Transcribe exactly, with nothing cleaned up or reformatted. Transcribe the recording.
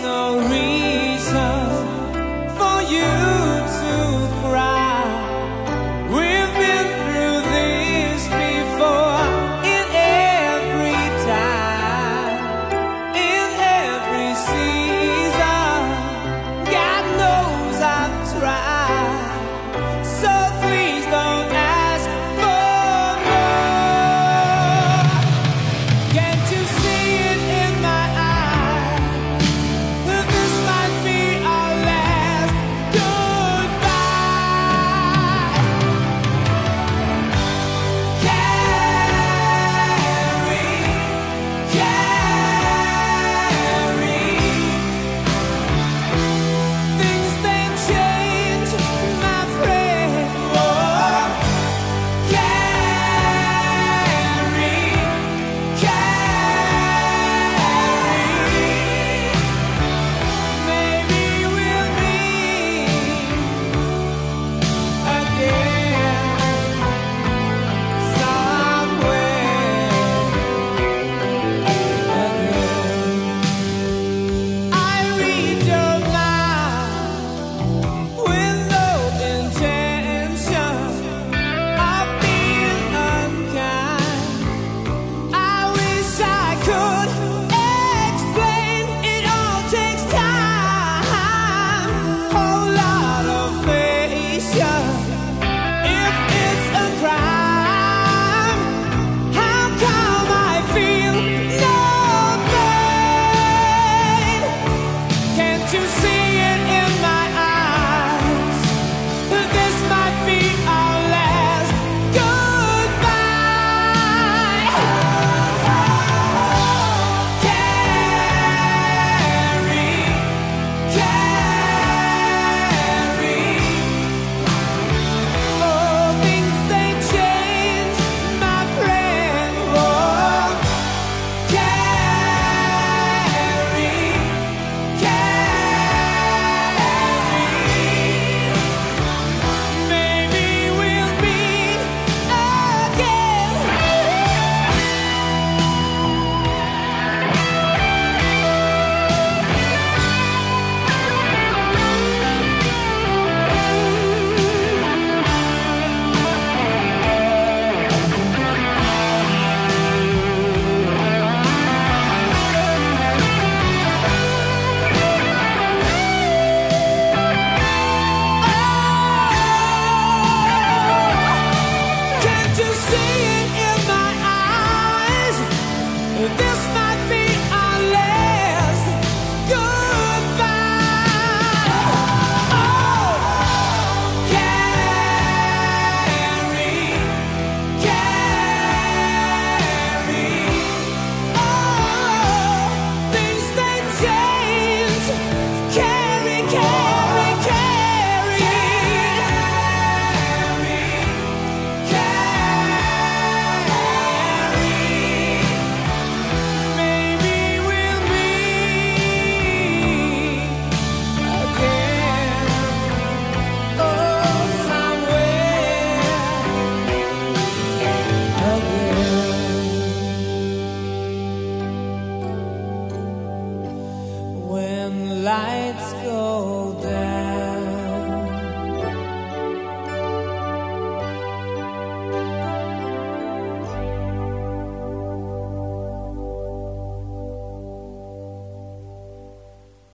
no reason for you to cry. We've been through this before, in every time, in every season. God knows I've tried, so please don't ask for more. Can't you see it in my eyes? This might be our last goodbye. Carry, carry. Things they change, my friend. Oh, carry, carry. Maybe we'll meet again somewhere again. I read your mind with no intention of being unkind. I wish I could explain. It all takes time, whole lot of patience. If it's a crime, how come I feel no pain? Can't you see it in my eyes? This might be our last goodbye. Carry, carry. Oh, things they change, my friend. Oh, carry, carry. Maybe we'll meet again. Can't you see it in my eyes? This might be our last goodbye. Oh, carry, carry. Oh, things they change. Carry, carry, carry. Carry. Maybe we'll meet again. Oh, somewhere again. When lights go